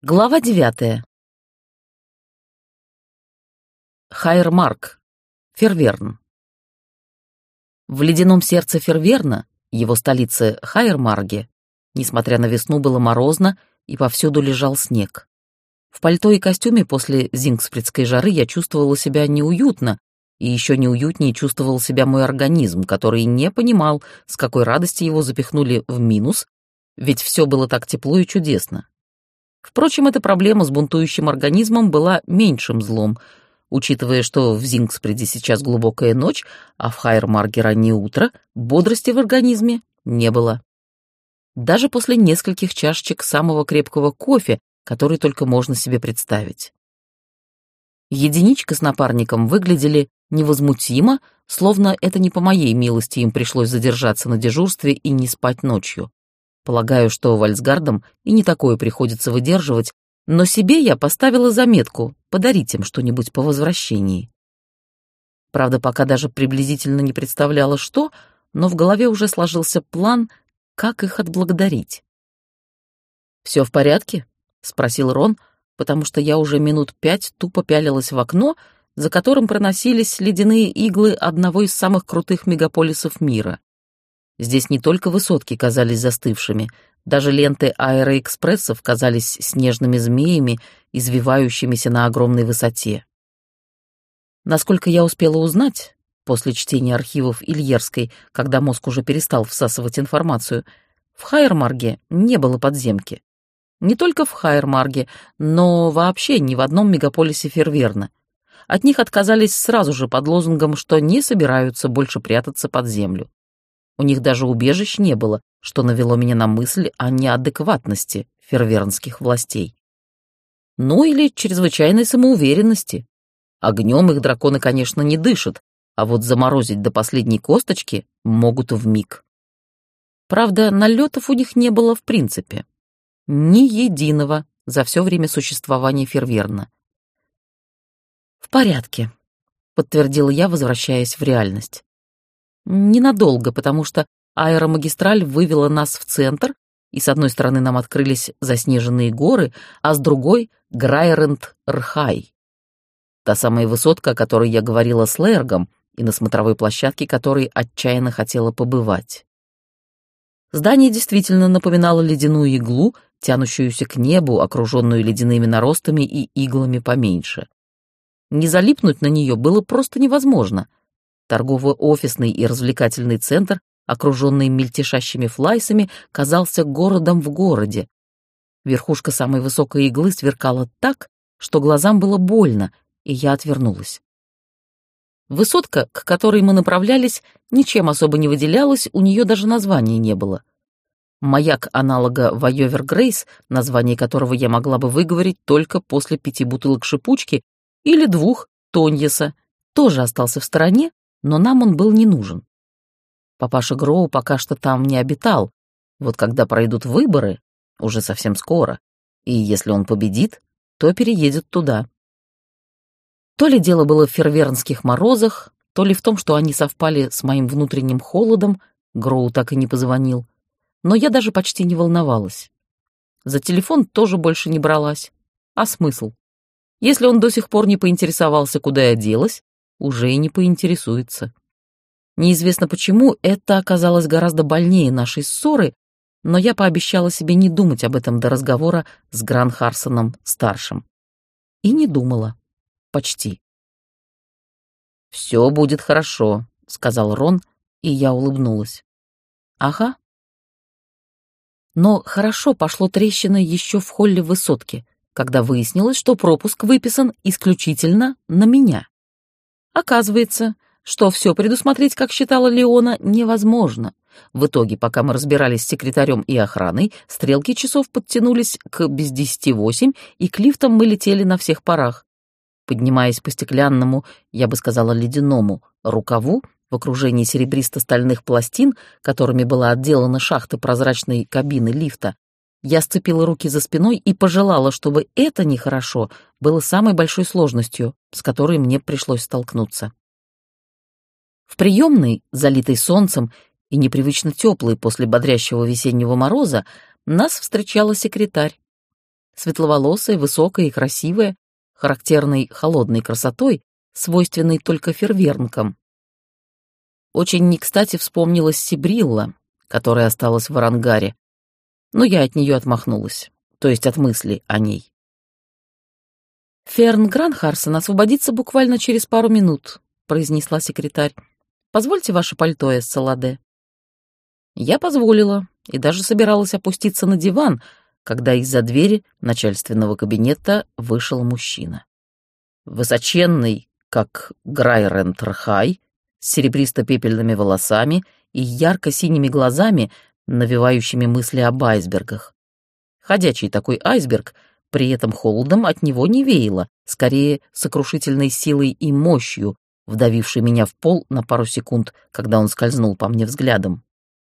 Глава 9. Хайр-Марк. Ферверн. В ледяном сердце Ферверна, его столице Хайр-Марге, несмотря на весну, было морозно, и повсюду лежал снег. В пальто и костюме после зингспредской жары я чувствовала себя неуютно, и еще неуютнее чувствовал себя мой организм, который не понимал, с какой радости его запихнули в минус, ведь все было так тепло и чудесно. Впрочем, эта проблема с бунтующим организмом была меньшим злом, учитывая, что в Зингспреде сейчас глубокая ночь, а в Хайр-Марге раннее утро, бодрости в организме не было. Даже после нескольких чашечек самого крепкого кофе, который только можно себе представить. Единичка с напарником выглядели невозмутимо, словно это не по моей милости им пришлось задержаться на дежурстве и не спать ночью. Полагаю, что вальсгардам и не такое приходится выдерживать, но себе я поставила заметку подарить им что-нибудь по возвращении. Правда, пока даже приблизительно не представляла, что, но в голове уже сложился план, как их отблагодарить. «Все в порядке?» — спросил Рон, потому что я уже минут 5 тупо пялилась в окно, за которым проносились ледяные иглы одного из самых крутых мегаполисов мира. Здесь не только высотки казались застывшими, даже ленты аэроэкспрессов казались снежными змеями, извивающимися на огромной высоте. Насколько я успела узнать, после чтения архивов Ильерской, когда мозг уже перестал всасывать информацию, в Хайр-Марге не было подземки. Не только в Хайр-Марге, но вообще ни в одном мегаполисе Ферверна. От них отказались сразу же под лозунгом, что не собираются больше прятаться под землю. У них даже убежищ не было, что навело меня на мысль о неадекватности фервернских властей. Ну или чрезвычайной самоуверенности. Огнем их драконы, конечно, не дышат, а вот заморозить до последней косточки могут вмиг. Правда, налетов у них не было в принципе. Ни единого за все время существования Ферверна. «В порядке», — подтвердила я, возвращаясь в реальность. Ненадолго, потому что аэромагистраль вывела нас в центр, и с одной стороны нам открылись заснеженные горы, а с другой — Грайренд-Рхай. Та самая высотка, о которой я говорила с Лэргом, и на смотровой площадке которой отчаянно хотела побывать. Здание действительно напоминало ледяную иглу, тянущуюся к небу, окруженную ледяными наростами и иглами поменьше. Не залипнуть на нее было просто невозможно. Торгово-офисный и развлекательный центр, окруженный мельтешащими флайсами, казался городом в городе. Верхушка самой высокой иглы сверкала так, что глазам было больно, и я отвернулась. Высотка, к которой мы направлялись, ничем особо не выделялась, у нее даже названия не было. Маяк аналога Вайовер Грейс, название которого я могла бы выговорить только после 5 бутылок шипучки или 2 Тоньеса, тоже остался в стороне, но нам он был не нужен. Папаша Гроу пока что там не обитал, вот когда пройдут выборы, уже совсем скоро, и если он победит, то переедет туда. То ли дело было в фервернских морозах, то ли в том, что они совпали с моим внутренним холодом, Гроу так и не позвонил, но я даже почти не волновалась. За телефон тоже больше не бралась. А смысл? Если он до сих пор не поинтересовался, куда я делась, уже и не поинтересуется. Неизвестно почему, это оказалось гораздо больнее нашей ссоры, но я пообещала себе не думать об этом до разговора с Гранхарсоном-старшим. И не думала. Почти. «Все будет хорошо», — сказал Рон, и я улыбнулась. «Ага». Но хорошо пошло трещиной еще в холле высотки, когда выяснилось, что пропуск выписан исключительно на меня. Оказывается, что все предусмотреть, как считала Леона, невозможно. В итоге, пока мы разбирались с секретарем и охраной, стрелки часов подтянулись к без 10:08, и к лифтам мы летели на всех парах. Поднимаясь по стеклянному, я бы сказала ледяному, рукаву, в окружении серебристо-стальных пластин, которыми была отделана шахта прозрачной кабины лифта, я сцепила руки за спиной и пожелала, чтобы это нехорошо было самой большой сложностью, с которой мне пришлось столкнуться. В приемной, залитой солнцем и непривычно теплой после бодрящего весеннего мороза, нас встречала секретарь. Светловолосая, высокая и красивая, характерной холодной красотой, свойственной только фервернкам. Очень не кстати вспомнилась Сибрилла, которая осталась в Арангаре, но я от нее отмахнулась, то есть от мысли о ней. «Ферн Гранхарсон освободится буквально через пару минут», — произнесла секретарь. «Позвольте ваше пальто, Эссаладе». Я позволила и даже собиралась опуститься на диван, когда из-за двери начальственного кабинета вышел мужчина. Высоченный, как Грайрентерхай, с серебристо-пепельными волосами и ярко-синими глазами, навевающими мысли об айсбергах. Ходячий такой айсберг, при этом холодом от него не веяло, скорее сокрушительной силой и мощью, вдавившей меня в пол на пару секунд, когда он скользнул по мне взглядом.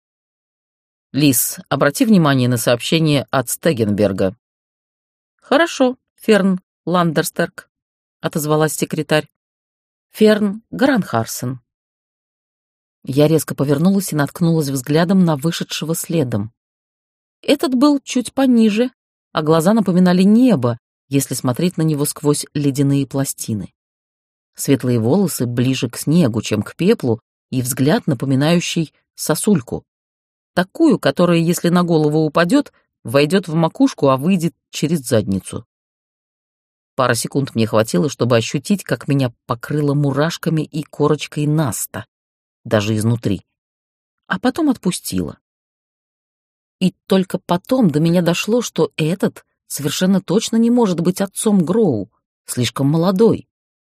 «Лис, обрати внимание на сообщение от Стегенберга». «Хорошо, Ферн Ландерстерк», — отозвалась секретарь. «Ферн Гранхарсон». Я резко повернулась и наткнулась взглядом на вышедшего следом. Этот был чуть пониже, а глаза напоминали небо, если смотреть на него сквозь ледяные пластины. Светлые волосы ближе к снегу, чем к пеплу, и взгляд, напоминающий сосульку. Такую, которая, если на голову упадет, войдет в макушку, а выйдет через задницу. Пара секунд мне хватило, чтобы ощутить, как меня покрыло мурашками и корочкой наста, даже изнутри. А потом отпустило. И только потом до меня дошло, что этот совершенно точно не может быть отцом Гроу, слишком молодой.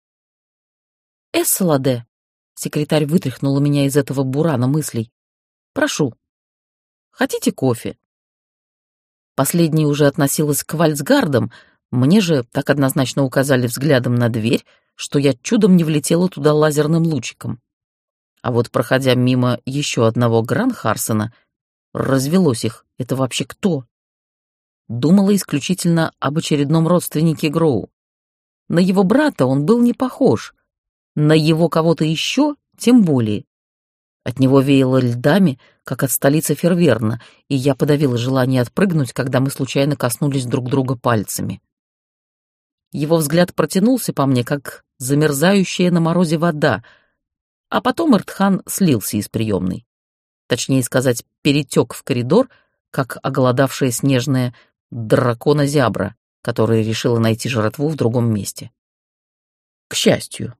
«Эссаладе», — секретарь вытряхнула меня из этого бурана мыслей, — «прошу, хотите кофе?» Последняя уже относилась к вальцгардам, мне же так однозначно указали взглядом на дверь, что я чудом не влетела туда лазерным лучиком. А вот, проходя мимо еще одного Гранхарсона, развелось их. Это вообще кто? Думала исключительно об очередном родственнике Гроу. На его брата он был не похож, на его кого-то еще тем более. От него веяло льдами, как от столицы Ферверна, и я подавила желание отпрыгнуть, когда мы случайно коснулись друг друга пальцами. Его взгляд протянулся по мне, как замерзающая на морозе вода, а потом Эртхан слился из приемной. Точнее сказать, перетек в коридор, как оголодавшая снежная дракона-зябра, которая решила найти жратву в другом месте. К счастью.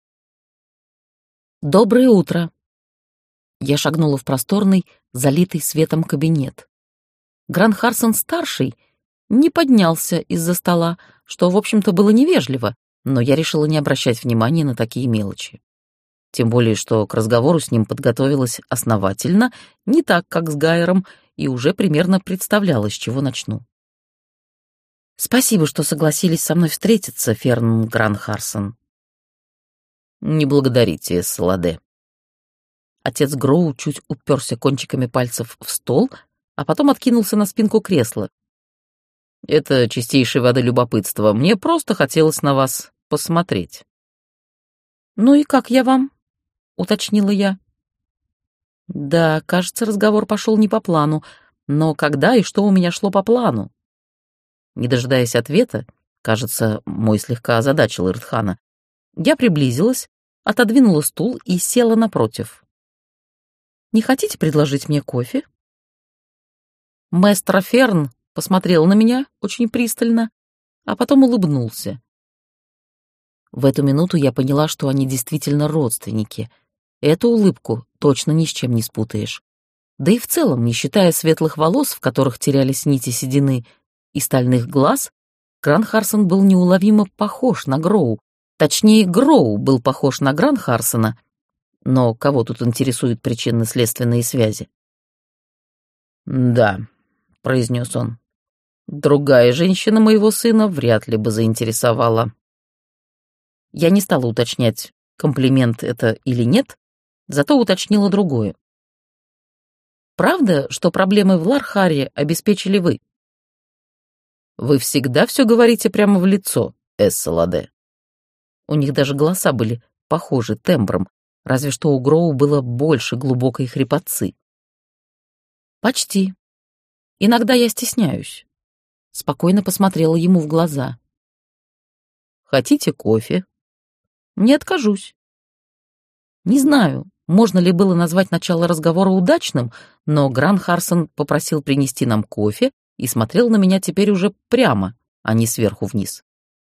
«Доброе утро!» Я шагнула в просторный, залитый светом кабинет. Гранхарсон-старший не поднялся из-за стола, что, в общем-то, было невежливо, но я решила не обращать внимания на такие мелочи. Тем более, что к разговору с ним подготовилась основательно, не так, как с Гайером, и уже примерно представляла, с чего начну. «Спасибо, что согласились со мной встретиться, Ферн Гранхарсон». «Не благодарите, Эссаладе». Отец Гроу чуть уперся кончиками пальцев в стол, а потом откинулся на спинку кресла. «Это чистейшей воды любопытство. Мне просто хотелось на вас посмотреть». «Ну и как я вам?» — уточнила я. Да, кажется, разговор пошел не по плану, но когда и что у меня шло по плану? Не дожидаясь ответа, кажется, мой слегка озадачил Эртхана, я приблизилась, отодвинула стул и села напротив. «Не хотите предложить мне кофе?» Маэстро Ферн посмотрел на меня очень пристально, а потом улыбнулся. В эту минуту я поняла, что они действительно родственники. Эту улыбку точно ни с чем не спутаешь. Да и в целом, не считая светлых волос, в которых терялись нити седины, и стальных глаз, Гранхарсон был неуловимо похож на Гроу. Точнее, Гроу был похож на Гранхарсона. Но кого тут интересуют причинно-следственные связи? «Да», — произнес он, — «другая женщина моего сына вряд ли бы заинтересовала». Я не стала уточнять, комплимент это или нет, зато уточнила другое. «Правда, что проблемы в Лархаре обеспечили вы?» «Вы всегда все говорите прямо в лицо, Эссаладе». У них даже голоса были похожи тембром, разве что у Гроу было больше глубокой хрипотцы. «Почти. Иногда я стесняюсь». Спокойно посмотрела ему в глаза. «Хотите кофе?» «Не откажусь». Не знаю, можно ли было назвать начало разговора удачным, но Гран Харсон попросил принести нам кофе и смотрел на меня теперь уже прямо, а не сверху вниз.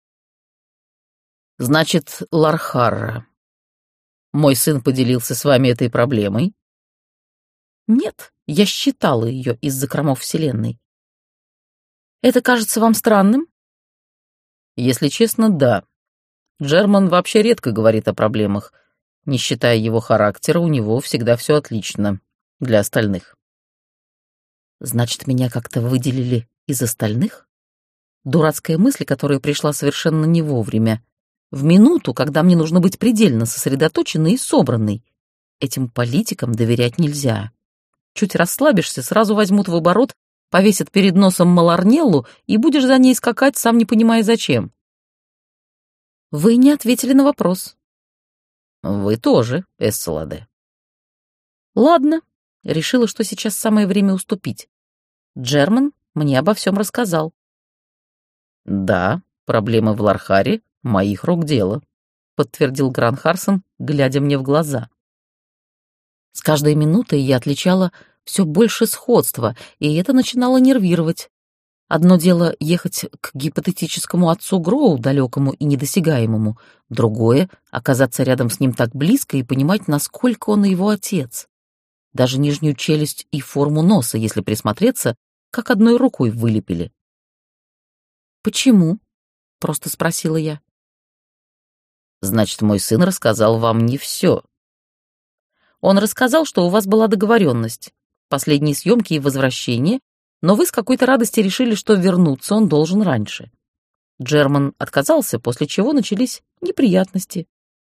«Значит, Лархарра, мой сын поделился с вами этой проблемой?» «Нет, я считала ее из закромов Вселенной». «Это кажется вам странным?» «Если честно, да. Джерман вообще редко говорит о проблемах. Не считая его характера, у него всегда все отлично для остальных». «Значит, меня как-то выделили из остальных?» Дурацкая мысль, которая пришла совершенно не вовремя. В минуту, когда мне нужно быть предельно сосредоточенной и собранной. Этим политикам доверять нельзя. Чуть расслабишься, сразу возьмут в оборот, повесят перед носом Маларнеллу и будешь за ней скакать, сам не понимая зачем. Вы не ответили на вопрос. Вы тоже, Эссаладе. Ладно, решила, что сейчас самое время уступить. Джерман мне обо всем рассказал. Да, проблемы в Лархаре — моих рук дело, подтвердил Гран Харсон, глядя мне в глаза. С каждой минутой я отличала все больше сходства, и это начинало нервировать. Одно дело ехать к гипотетическому отцу Гроу, далекому и недосягаемому, другое — оказаться рядом с ним так близко и понимать, насколько он его отец. Даже нижнюю челюсть и форму носа, если присмотреться, как одной рукой вылепили. «Почему?» — просто спросила я. «Значит, мой сын рассказал вам не все». «Он рассказал, что у вас была договоренность, последние съемки и возвращение, но вы с какой-то радости решили, что вернуться он должен раньше. Джерман отказался, после чего начались неприятности».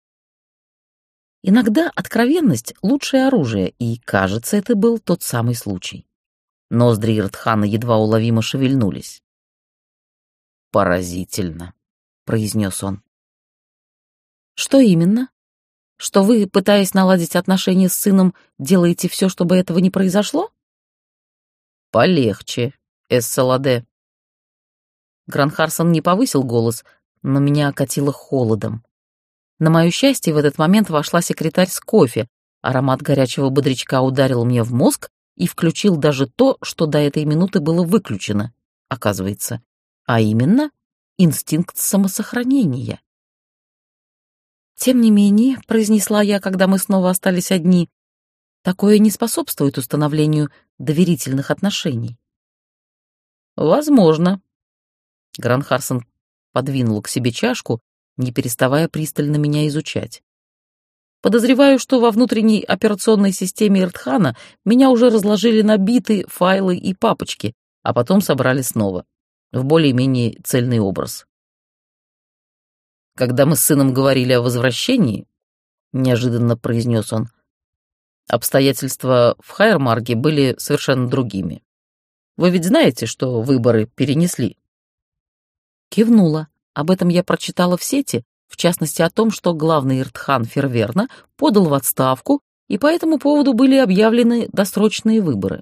Иногда откровенность — лучшее оружие, и, кажется, это был тот самый случай. Ноздри Иртхана едва уловимо шевельнулись. «Поразительно», — произнес он. «Что именно? Что вы, пытаясь наладить отношения с сыном, делаете все, чтобы этого не произошло?» «Полегче, Эссаладе». Гран Харсон не повысил голос, но меня окатило холодом. На мое счастье, в этот момент вошла секретарь с кофе. Аромат горячего бодрячка ударил мне в мозг и включил даже то, что до этой минуты было выключено, оказывается, а именно инстинкт самосохранения. «Тем не менее», — произнесла я, когда мы снова остались одни, «такое не способствует установлению доверительных отношений». «Возможно». Гран Харсон подвинул к себе чашку, не переставая пристально меня изучать. «Подозреваю, что во внутренней операционной системе Иртхана меня уже разложили на биты, файлы и папочки, а потом собрали снова, в более-менее цельный образ. Когда мы с сыном говорили о возвращении, — неожиданно произнес он, — обстоятельства в Хайермарге были совершенно другими. Вы ведь знаете, что выборы перенесли?» Кивнула. Об этом я прочитала в сети, в частности о том, что главный Иртхан Ферверна подал в отставку, и по этому поводу были объявлены досрочные выборы.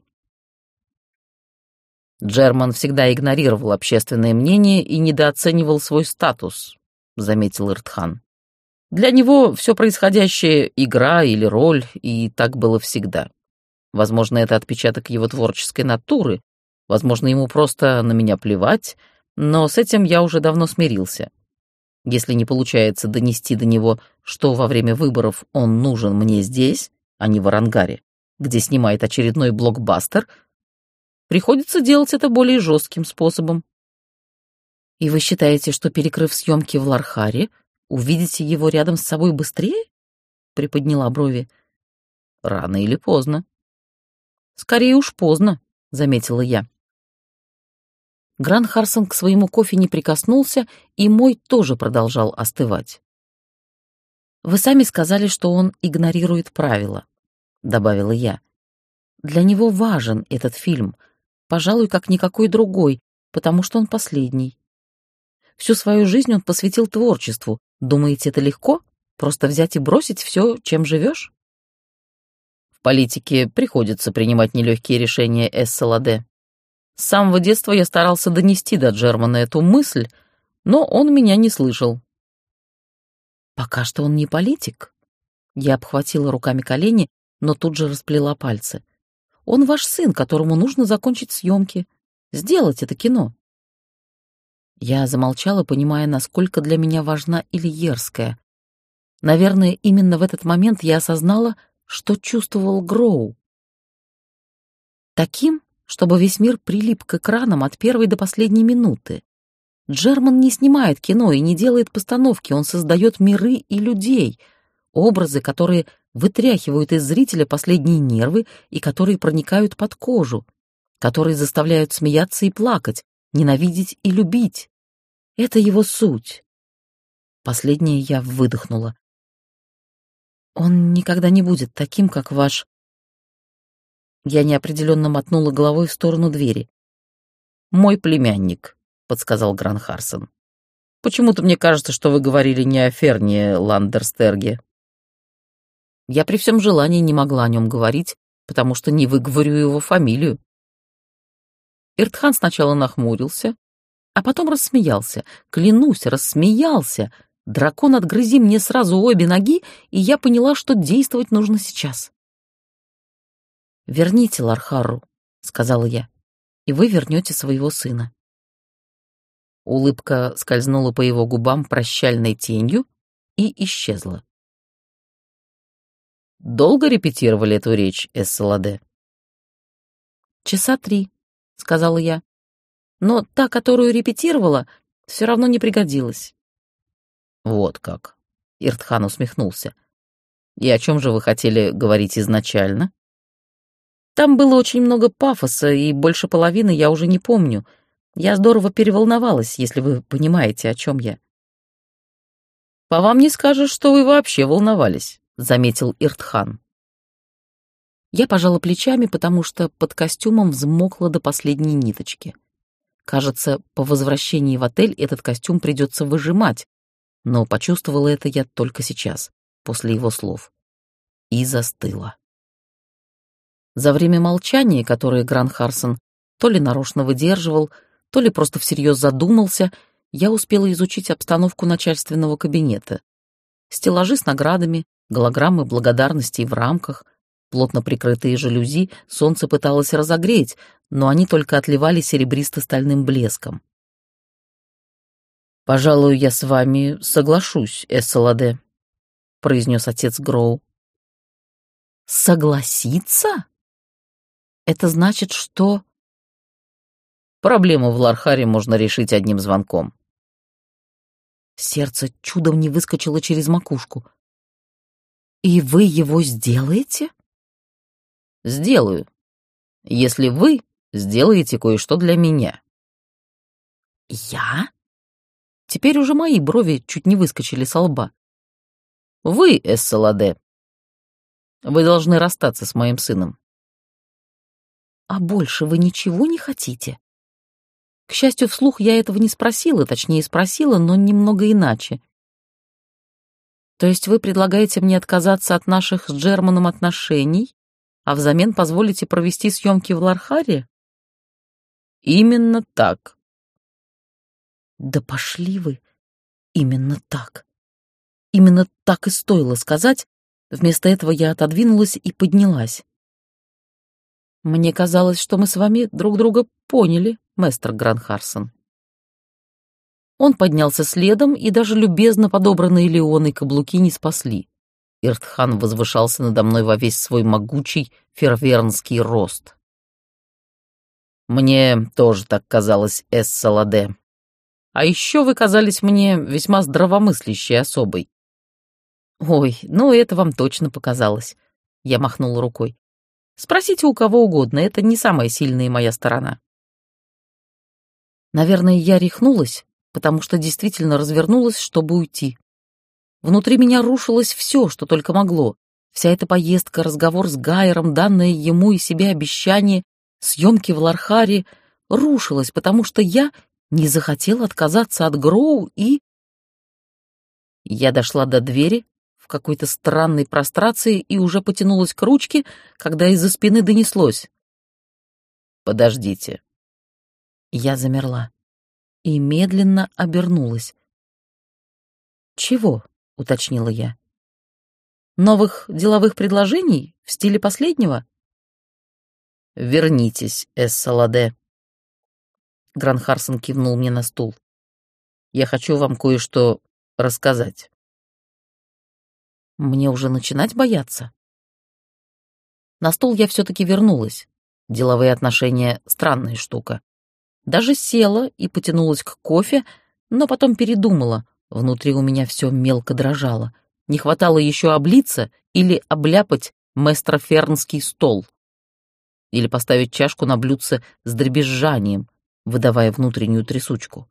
«Джерман всегда игнорировал общественное мнение и недооценивал свой статус», — заметил Иртхан. «Для него все происходящее — игра или роль, и так было всегда. Возможно, это отпечаток его творческой натуры, возможно, ему просто на меня плевать, но с этим я уже давно смирился. Если не получается донести до него, что во время выборов он нужен мне здесь, а не в Арангаре, где снимает очередной блокбастер, приходится делать это более жестким способом». «И вы считаете, что, перекрыв съемки в Лархаре, увидите его рядом с собой быстрее?» — приподняла брови. «Рано или поздно». «Скорее уж поздно», — заметила я. Гран Харсон к своему кофе не прикоснулся, и мой тоже продолжал остывать. «Вы сами сказали, что он игнорирует правила», — добавила я. «Для него важен этот фильм, пожалуй, как никакой другой, потому что он последний. Всю свою жизнь он посвятил творчеству. Думаете, это легко? Просто взять и бросить все, чем живешь?» «В политике приходится принимать нелегкие решения, Эссаладе. С самого детства я старался донести до Джермана эту мысль, но он меня не слышал. Пока что он не политик. Я обхватила руками колени, но тут же расплела пальцы. Он ваш сын, которому нужно закончить съемки, сделать это кино. Я замолчала, понимая, насколько для меня важна Ильерская. Наверное, именно в этот момент я осознала, что чувствовал Гроу. Таким, чтобы весь мир прилип к экранам от первой до последней минуты. Джерман не снимает кино и не делает постановки, он создает миры и людей, образы, которые вытряхивают из зрителя последние нервы и которые проникают под кожу, которые заставляют смеяться и плакать, ненавидеть и любить. Это его суть. Последнее я выдохнула. Он никогда не будет таким, как ваш... Я неопределенно мотнула головой в сторону двери. «Мой племянник», — подсказал Гранхарсон. «Почему-то мне кажется, что вы говорили не о Ферне Ландерстерге». Я при всем желании не могла о нем говорить, потому что не выговорю его фамилию. Иртхан сначала нахмурился, а потом рассмеялся. Клянусь, рассмеялся. Дракон отгрызи мне сразу обе ноги, и я поняла, что действовать нужно сейчас. «Верните Лархару», — сказала я, — «и вы вернете своего сына». Улыбка скользнула по его губам прощальной тенью и исчезла. «Долго репетировали эту речь, Эссаладе?» «Часа 3», — сказала я. «Но та, которую репетировала, все равно не пригодилась». «Вот как», — Иртхан усмехнулся. «И о чем же вы хотели говорить изначально?» «Там было очень много пафоса, и больше половины я уже не помню. Я здорово переволновалась, если вы понимаете, о чем я». «По вам не скажешь, что вы вообще волновались», — заметил Иртхан. Я пожала плечами, потому что под костюмом взмокла до последней ниточки. Кажется, по возвращении в отель этот костюм придется выжимать, но почувствовала это я только сейчас, после его слов. И застыла. За время молчания, которое Гранхарсон то ли нарочно выдерживал, то ли просто всерьез задумался, я успела изучить обстановку начальственного кабинета. Стеллажи с наградами, голограммы благодарностей в рамках, плотно прикрытые жалюзи солнце пыталось разогреть, но они только отливали серебристо-стальным блеском. «Пожалуй, я с вами соглашусь, Эссаладе», — произнес отец Гроу. «Согласиться? Это значит, что...» «Проблему в Лархаре можно решить одним звонком». Сердце чудом не выскочило через макушку. «И вы его сделаете?» «Сделаю, если вы сделаете кое-что для меня». «Я?» Теперь уже мои брови чуть не выскочили со лба. «Вы, Эссаладе, вы должны расстаться с моим сыном». «А больше вы ничего не хотите?» К счастью, вслух я этого не спросила, точнее спросила, но немного иначе. «То есть вы предлагаете мне отказаться от наших с Джерманом отношений, а взамен позволите провести съемки в Лархаре?» «Именно так». «Да пошли вы! Именно так! Именно так и стоило сказать. Вместо этого я отодвинулась и поднялась. Мне казалось, что мы с вами друг друга поняли, мэстер Гранхарсон». Он поднялся следом, и даже любезно подобранные Леоной каблуки не спасли. Иртхан возвышался надо мной во весь свой могучий фервернский рост. «Мне тоже так казалось, Эссаладе. А еще вы казались мне весьма здравомыслящей особой». «Ой, ну это вам точно показалось», — я махнула рукой. «Спросите у кого угодно, это не самая сильная моя сторона». Наверное, я рехнулась, потому что действительно развернулась, чтобы уйти. Внутри меня рушилось все, что только могло. Вся эта поездка, разговор с Гайером, данное ему и себе обещание, съемки в Лархаре рушилось, потому что я не захотела отказаться от Гроу и... Я дошла до двери в какой-то странной прострации и уже потянулась к ручке, когда из-за спины донеслось: «Подождите, Я замерла и медленно обернулась. «Чего?» — уточнила я. «Новых деловых предложений в стиле последнего?» «Вернитесь, Эссаладе», — Гранхарсон кивнул мне на стул. «Я хочу вам кое-что рассказать». Мне уже начинать бояться? На стул я все-таки вернулась. Деловые отношения — странная штука. Даже села и потянулась к кофе, но потом передумала. Внутри у меня все мелко дрожало. Не хватало еще облиться или обляпать мэстрофернский стол. Или поставить чашку на блюдце с дребезжанием, выдавая внутреннюю трясучку.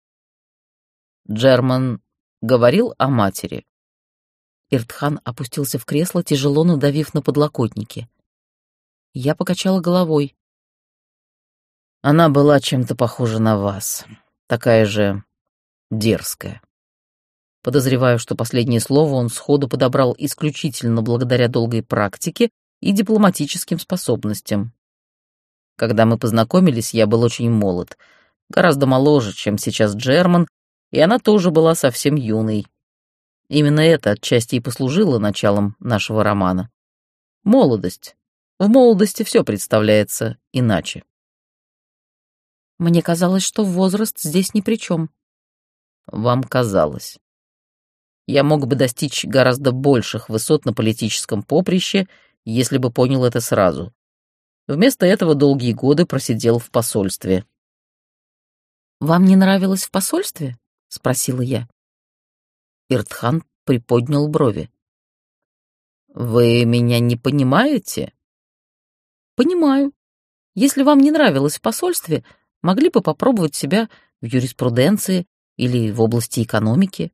Джерман говорил о матери. Иртхан опустился в кресло, тяжело надавив на подлокотники. Я покачала головой. Она была чем-то похожа на вас, такая же дерзкая. Подозреваю, что последнее слово он сходу подобрал исключительно благодаря долгой практике и дипломатическим способностям. Когда мы познакомились, я был очень молод, гораздо моложе, чем сейчас Джерман, и она тоже была совсем юной. Именно это отчасти и послужило началом нашего романа. Молодость. В молодости все представляется иначе. Мне казалось, что возраст здесь ни при чем. Вам казалось. Я мог бы достичь гораздо больших высот на политическом поприще, если бы понял это сразу. Вместо этого долгие годы просидел в посольстве. «Вам не нравилось в посольстве?» — спросила я. Иртхан приподнял брови. «Вы меня не понимаете?» «Понимаю. Если вам не нравилось в посольстве, могли бы попробовать себя в юриспруденции или в области экономики».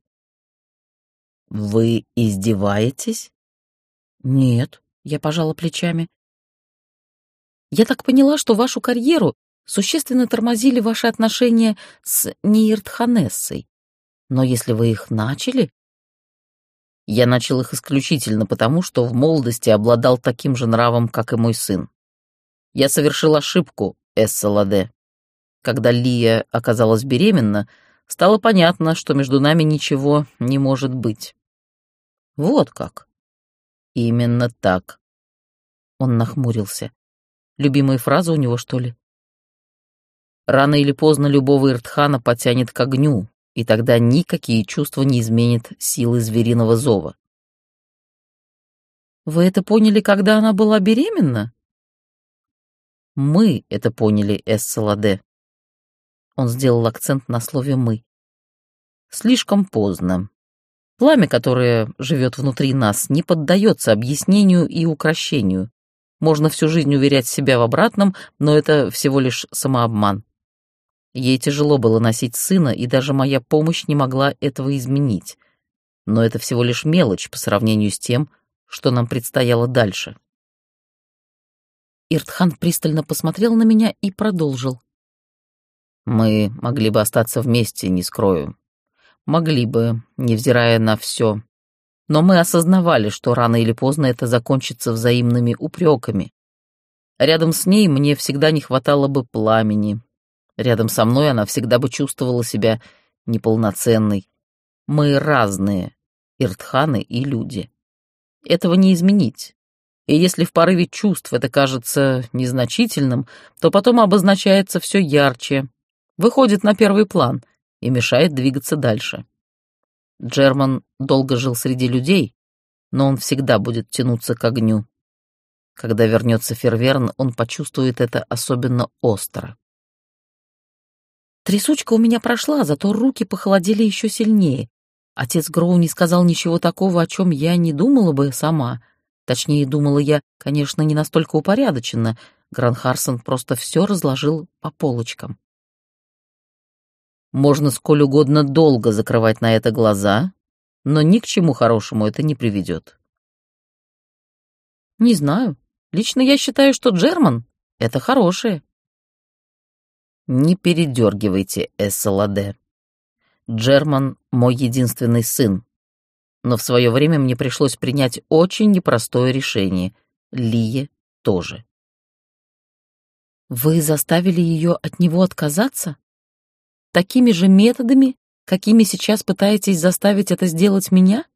«Вы издеваетесь?» «Нет», — я пожала плечами. «Я так поняла, что вашу карьеру существенно тормозили ваши отношения с Нииртханессой. Но если вы их начали...» «Я начал их исключительно потому, что в молодости обладал таким же нравом, как и мой сын. Я совершил ошибку, Эссаладе. Когда Лия оказалась беременна, стало понятно, что между нами ничего не может быть». «Вот как?» «Именно так». Он нахмурился. «Любимые фразы у него, что ли?» «Рано или поздно любого Иртхана потянет к огню, и тогда никакие чувства не изменят силы звериного зова». «Вы это поняли, когда она была беременна?» «Мы это поняли, Эссаладе». Он сделал акцент на слове «мы». «Слишком поздно. Пламя, которое живет внутри нас, не поддается объяснению и укрощению. Можно всю жизнь уверять себя в обратном, но это всего лишь самообман. Ей тяжело было носить сына, и даже моя помощь не могла этого изменить. Но это всего лишь мелочь по сравнению с тем, что нам предстояло дальше». Иртхан пристально посмотрел на меня и продолжил. «Мы могли бы остаться вместе, не скрою. Могли бы, невзирая на все. Но мы осознавали, что рано или поздно это закончится взаимными упреками. Рядом с ней мне всегда не хватало бы пламени. Рядом со мной она всегда бы чувствовала себя неполноценной. Мы разные, Иртханы и люди. Этого не изменить. И если в порыве чувств это кажется незначительным, то потом обозначается все ярче, выходит на первый план и мешает двигаться дальше. Джерман долго жил среди людей, но он всегда будет тянуться к огню. Когда вернется Ферверн, он почувствует это особенно остро. Трясучка у меня прошла, зато руки похолодели еще сильнее. Отец Гроу не сказал ничего такого, о чем я не думала бы сама. Точнее, думала я, конечно, не настолько упорядоченно. Гранхарсон просто все разложил по полочкам. Можно сколь угодно долго закрывать на это глаза, но ни к чему хорошему это не приведет. Не знаю. Лично я считаю, что Джерман — это хорошее. Не передергивайте, Эссаладе. Джерман — мой единственный сын. Но в свое время мне пришлось принять очень непростое решение. Лие тоже. Вы заставили ее от него отказаться? Такими же методами, какими сейчас пытаетесь заставить это сделать меня?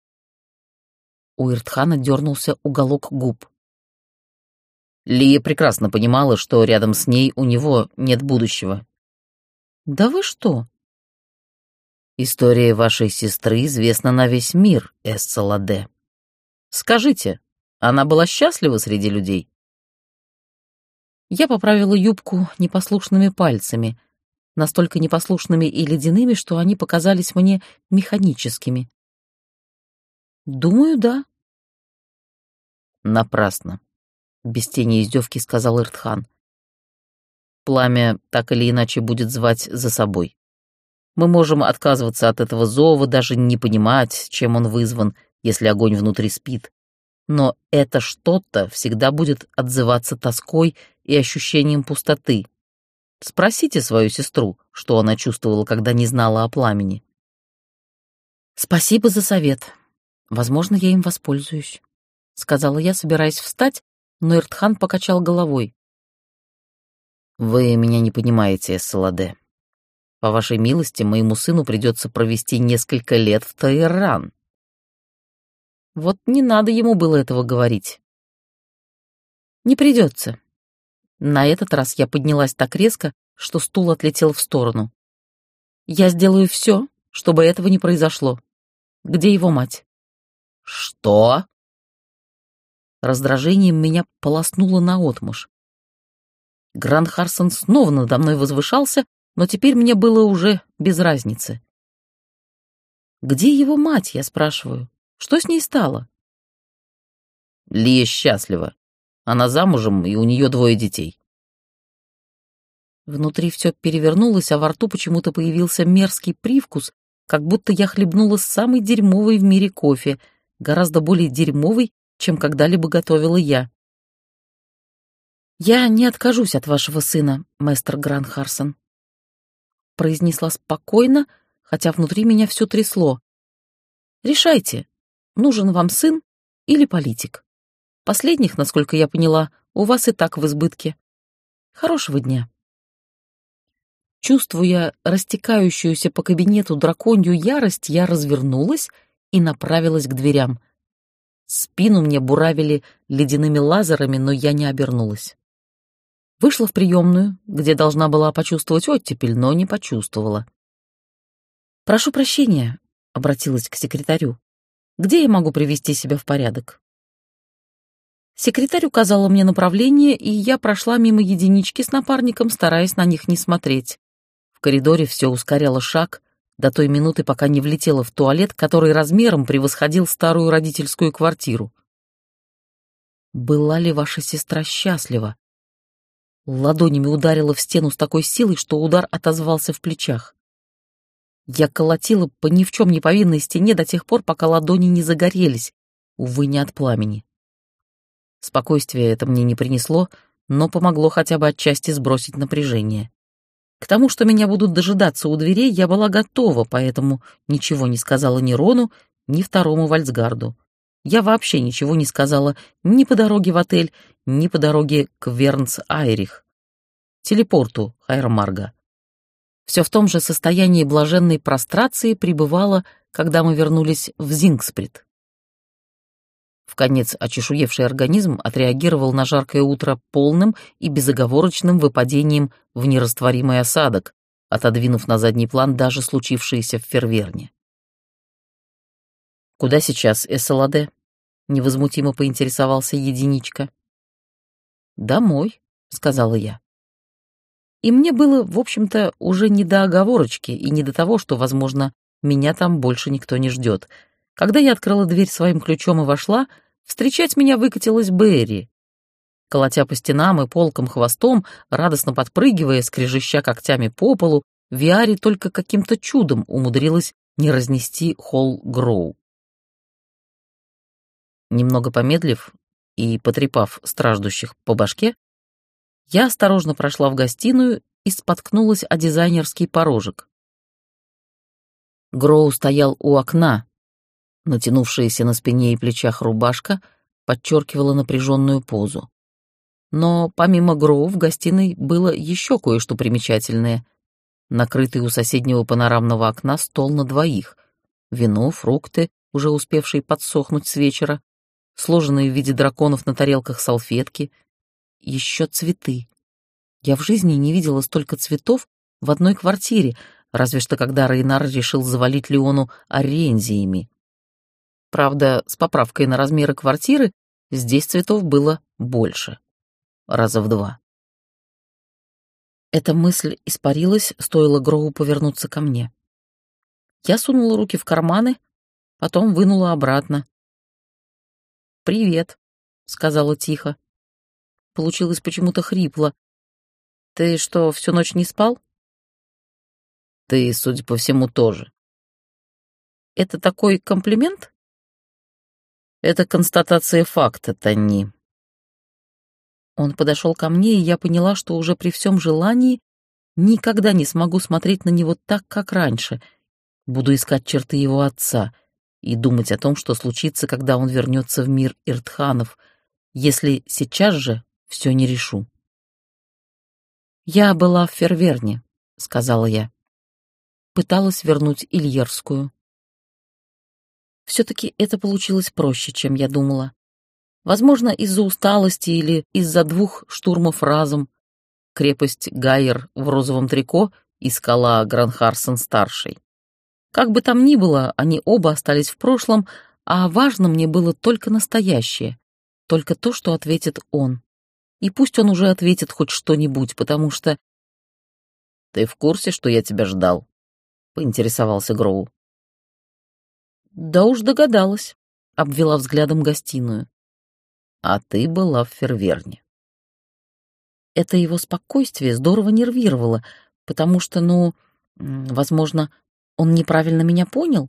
У Иртхана дернулся уголок губ. Лия прекрасно понимала, что рядом с ней у него нет будущего. Да вы что? История вашей сестры известна на весь мир, Эссаладе. Скажите, она была счастлива среди людей? Я поправила юбку непослушными пальцами, настолько непослушными и ледяными, что они показались мне механическими. Думаю, да. Напрасно, без тени издевки сказал Иртхан. Пламя так или иначе будет звать за собой. Мы можем отказываться от этого зова, даже не понимать, чем он вызван, если огонь внутри спит. Но это что-то всегда будет отзываться тоской и ощущением пустоты. Спросите свою сестру, что она чувствовала, когда не знала о пламени. Спасибо за совет. Возможно, я им воспользуюсь, сказала я, собираясь встать, но Иртхан покачал головой. Вы меня не понимаете, Эссаладе. По вашей милости, моему сыну придется провести несколько лет в Таирран. Вот не надо ему было этого говорить. Не придется. На этот раз я поднялась так резко, что стул отлетел в сторону. Я сделаю все, чтобы этого не произошло. Где его мать? Что? Раздражением меня полоснуло наотмашь. Гранд Харсон снова надо мной возвышался, но теперь мне было уже без разницы. Где его мать, я спрашиваю? Что с ней стало? Лия счастлива. Она замужем, и у нее 2 детей. Внутри все перевернулось, а во рту почему-то появился мерзкий привкус, как будто я хлебнула самый дерьмовый в мире кофе, гораздо более дерьмовый, чем когда-либо готовила я. «Я не откажусь от вашего сына, мэстер Гранд Харсон», — произнесла спокойно, хотя внутри меня все трясло. «Решайте, нужен вам сын или политик. Последних, насколько я поняла, у вас и так в избытке. Хорошего дня». Чувствуя растекающуюся по кабинету драконью ярость, я развернулась и направилась к дверям. Спину мне буравили ледяными лазерами, но я не обернулась. Вышла в приемную, где должна была почувствовать оттепель, но не почувствовала. «Прошу прощения», — обратилась к секретарю. «Где я могу привести себя в порядок?» Секретарь указала мне направление, и я прошла мимо единички с напарником, стараясь на них не смотреть. В коридоре все ускоряло шаг до той минуты, пока не влетела в туалет, который размером превосходил старую родительскую квартиру. «Была ли ваша сестра счастлива?» Ладонями ударила в стену с такой силой, что удар отозвался в плечах. Я колотила по ни в чем не повинной стене до тех пор, пока ладони не загорелись, увы, не от пламени. Спокойствие это мне не принесло, но помогло хотя бы отчасти сбросить напряжение. К тому, что меня будут дожидаться у дверей, я была готова, поэтому ничего не сказала ни Рону, ни второму Вальцгарду. Я вообще ничего не сказала ни по дороге в отель, ни по дороге к Вернс-Айрих, телепорту Хайр-Марга. Все в том же состоянии блаженной прострации пребывала, когда мы вернулись в Зингсприт. Вконец очешуевший организм отреагировал на жаркое утро полным и безоговорочным выпадением в нерастворимый осадок, отодвинув на задний план даже случившееся в Ферверне. «Куда сейчас, Эссаладе?» — невозмутимо поинтересовался единичка. «Домой», — сказала я. И мне было, в общем-то, уже не до оговорочки и не до того, что, возможно, меня там больше никто не ждет. Когда я открыла дверь своим ключом и вошла, встречать меня выкатилась Берри. Колотя по стенам и полкам хвостом, радостно подпрыгивая, скрежеща когтями по полу, Виари только каким-то чудом умудрилась не разнести холл Гроу. Немного помедлив и потрепав страждущих по башке, я осторожно прошла в гостиную и споткнулась о дизайнерский порожек. Гроу стоял у окна. Натянувшаяся на спине и плечах рубашка подчеркивала напряженную позу. Но помимо Гроу в гостиной было еще кое-что примечательное. Накрытый у соседнего панорамного окна стол на двоих, вино, фрукты, уже успевшие подсохнуть с вечера, сложенные в виде драконов на тарелках салфетки, еще цветы. Я в жизни не видела столько цветов в одной квартире, разве что когда Рейнар решил завалить Леону орензиями. Правда, с поправкой на размеры квартиры здесь цветов было больше, раза в 2. Эта мысль испарилась, стоило Гроу повернуться ко мне. Я сунула руки в карманы, потом вынула обратно. «Привет», — сказала тихо. Получилось почему-то хрипло. «Ты что, всю ночь не спал?» Ты, судя по всему, тоже. «Это такой комплимент?» Это констатация факта, Танни. Он подошел ко мне, и я поняла, что уже при всем желании никогда не смогу смотреть на него так, как раньше. Буду искать черты его отца и думать о том, что случится, когда он вернется в мир Иртханов, если сейчас же все не решу. «Я была в Ферверне», — сказала я. Пыталась вернуть Ильерскую. Все-таки это получилось проще, чем я думала. Возможно, из-за усталости или из-за 2 штурмов разом. Крепость Гайер в розовом трико и скала Гранхарсон-старший. Как бы там ни было, они оба остались в прошлом, а важно мне было только настоящее, только то, что ответит он. И пусть он уже ответит хоть что-нибудь, потому что... «Ты в курсе, что я тебя ждал?» — поинтересовался Гроу. «Да уж догадалась», — обвела взглядом гостиную. «А ты была в Ферверне». Это его спокойствие здорово нервировало, потому что, возможно, он неправильно меня понял.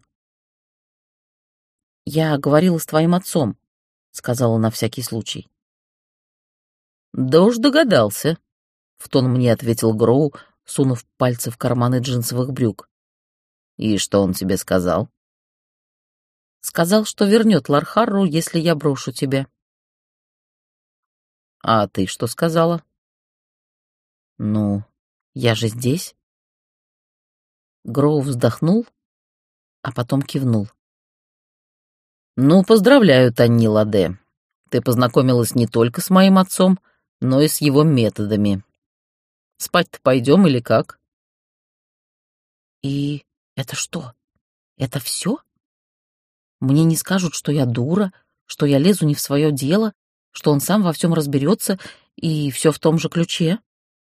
«Я говорила с твоим отцом», — сказала на всякий случай. «Да уж догадался», — в тон мне ответил Гроу, сунув пальцы в карманы джинсовых брюк. «И что он тебе сказал?» «Сказал, что вернет Лархарру, если я брошу тебя». «А ты что сказала?» «Ну, я же здесь». Гроу вздохнул, а потом кивнул. «Ну, поздравляю, Танни Ладе. Ты познакомилась не только с моим отцом, но и с его методами. Спать-то пойдем или как?» «И это что? Это все? Мне не скажут, что я дура, что я лезу не в свое дело, что он сам во всем разберется, и все в том же ключе?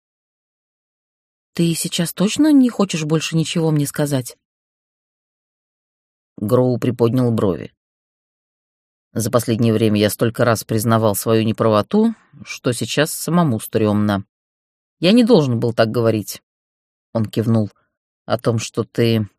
Ты сейчас точно не хочешь больше ничего мне сказать?» Гроу приподнял брови. «За последнее время я столько раз признавал свою неправоту, что сейчас самому стрёмно. Я не должен был так говорить». Он кивнул. «О том, что ты...»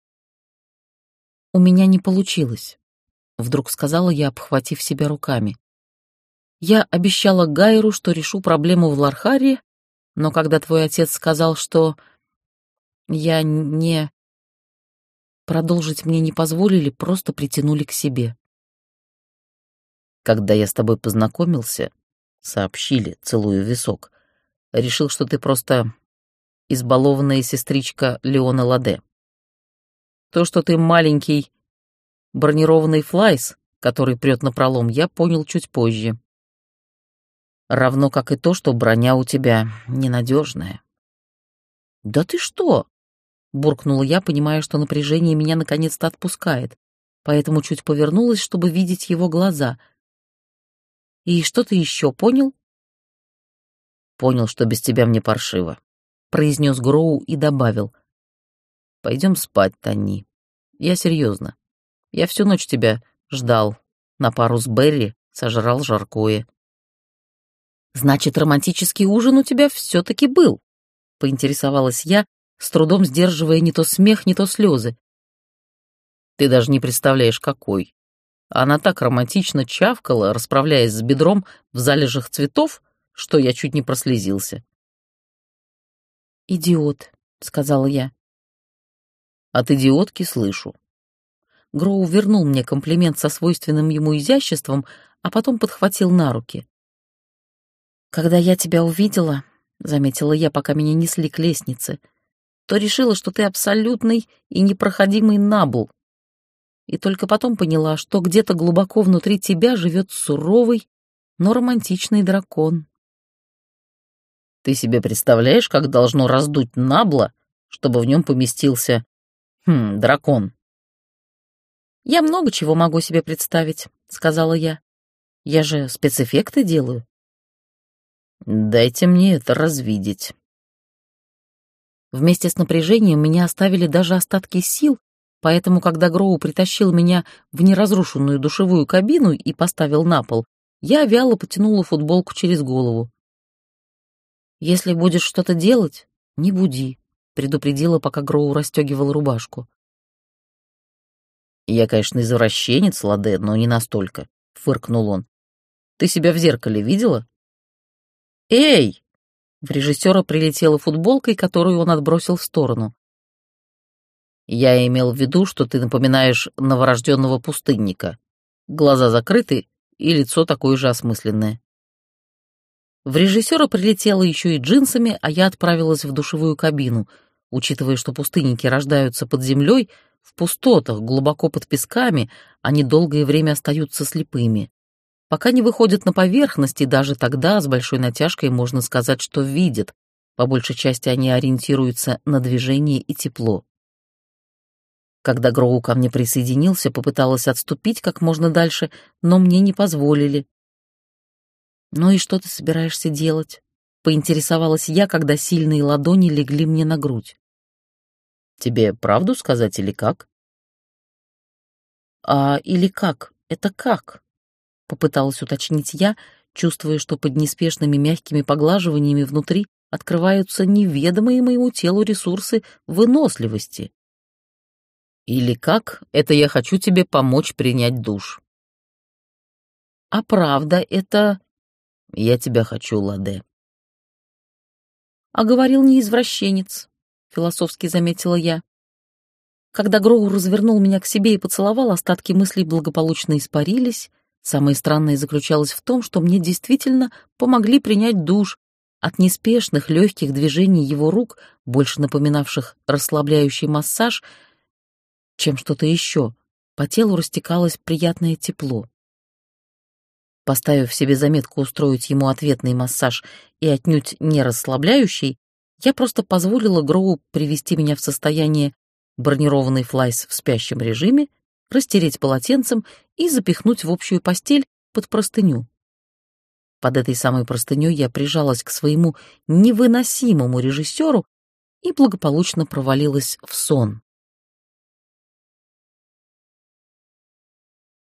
«У меня не получилось», — вдруг сказала я, обхватив себя руками. «Я обещала Гайру, что решу проблему в Лархаре, но когда твой отец сказал, что я не... Продолжить мне не позволили, просто притянули к себе». «Когда я с тобой познакомился, сообщили, целуя в висок, решил, что ты просто избалованная сестричка Леона Ладе. То, что ты маленький бронированный флайс, который прет напролом, я понял чуть позже. Равно как и то, что броня у тебя ненадежная». «Да ты что?» — буркнула я, понимая, что напряжение меня наконец-то отпускает, поэтому чуть повернулась, чтобы видеть его глаза. «И что ты еще понял?» «Понял, что без тебя мне паршиво», — произнес Гроу и добавил. «Пойдем спать, Танни. Я серьезно. Я всю ночь тебя ждал. На пару с Берри сожрал жаркое». «Значит, романтический ужин у тебя все-таки был?» — поинтересовалась я, с трудом сдерживая не то смех, не то слезы. «Ты даже не представляешь, какой. Она так романтично чавкала, расправляясь с бедром в залежах цветов, что я чуть не прослезился». «Идиот», — сказала я. «От идиотки слышу». Гроу вернул мне комплимент со свойственным ему изяществом, а потом подхватил на руки. «Когда я тебя увидела, — заметила я, пока меня несли к лестнице, — то решила, что ты абсолютный и непроходимый набл. И только потом поняла, что где-то глубоко внутри тебя живет суровый, но романтичный дракон». Ты себе представляешь, как должно раздуть Набла, чтобы в нем поместился, дракон? «Я много чего могу себе представить», — сказала я. «Я же спецэффекты делаю». Дайте мне это развидеть. Вместе с напряжением меня оставили даже остатки сил, поэтому, когда Гроу притащил меня в неразрушенную душевую кабину и поставил на пол, я вяло потянула футболку через голову. «Если будешь что-то делать, не буди», — предупредила, пока Гроу расстегивал рубашку. Я, конечно, извращенец, Ладе, но не настолько, — фыркнул он. Ты себя в зеркале видела? Эй! В режиссера прилетела футболкой, которую он отбросил в сторону. Я имел в виду, что ты напоминаешь новорожденного пустынника. Глаза закрыты и лицо такое же осмысленное. В режиссера прилетела еще и джинсами, а я отправилась в душевую кабину. Учитывая, что пустынники рождаются под землей, в пустотах, глубоко под песками, они долгое время остаются слепыми. Пока не выходят на поверхность, и даже тогда с большой натяжкой можно сказать, что видят. По большей части они ориентируются на движение и тепло. Когда Гроу ко мне присоединился, попыталась отступить как можно дальше, но мне не позволили. «Ну и что ты собираешься делать?» — поинтересовалась я, когда сильные ладони легли мне на грудь. «Тебе правду сказать или как?» «А или как? Это как?» — попыталась уточнить я, чувствуя, что под неспешными мягкими поглаживаниями внутри открываются неведомые моему телу ресурсы выносливости. «Или как? Это я хочу тебе помочь принять душ». «А правда, это...» «Я тебя хочу, Ладе». «А говорил не извращенец», — философски заметила я. Когда Гроу развернул меня к себе и поцеловал, остатки мыслей благополучно испарились. Самое странное заключалось в том, что мне действительно помогли принять душ. От неспешных, легких движений его рук, больше напоминавших расслабляющий массаж, чем что-то еще, по телу растекалось приятное тепло. Поставив себе заметку устроить ему ответный массаж и отнюдь не расслабляющий, я просто позволила Гроу привести меня в состояние бронированный флайс в спящем режиме, растереть полотенцем и запихнуть в общую постель под простыню. Под этой самой простыней я прижалась к своему невыносимому режиссеру и благополучно провалилась в сон.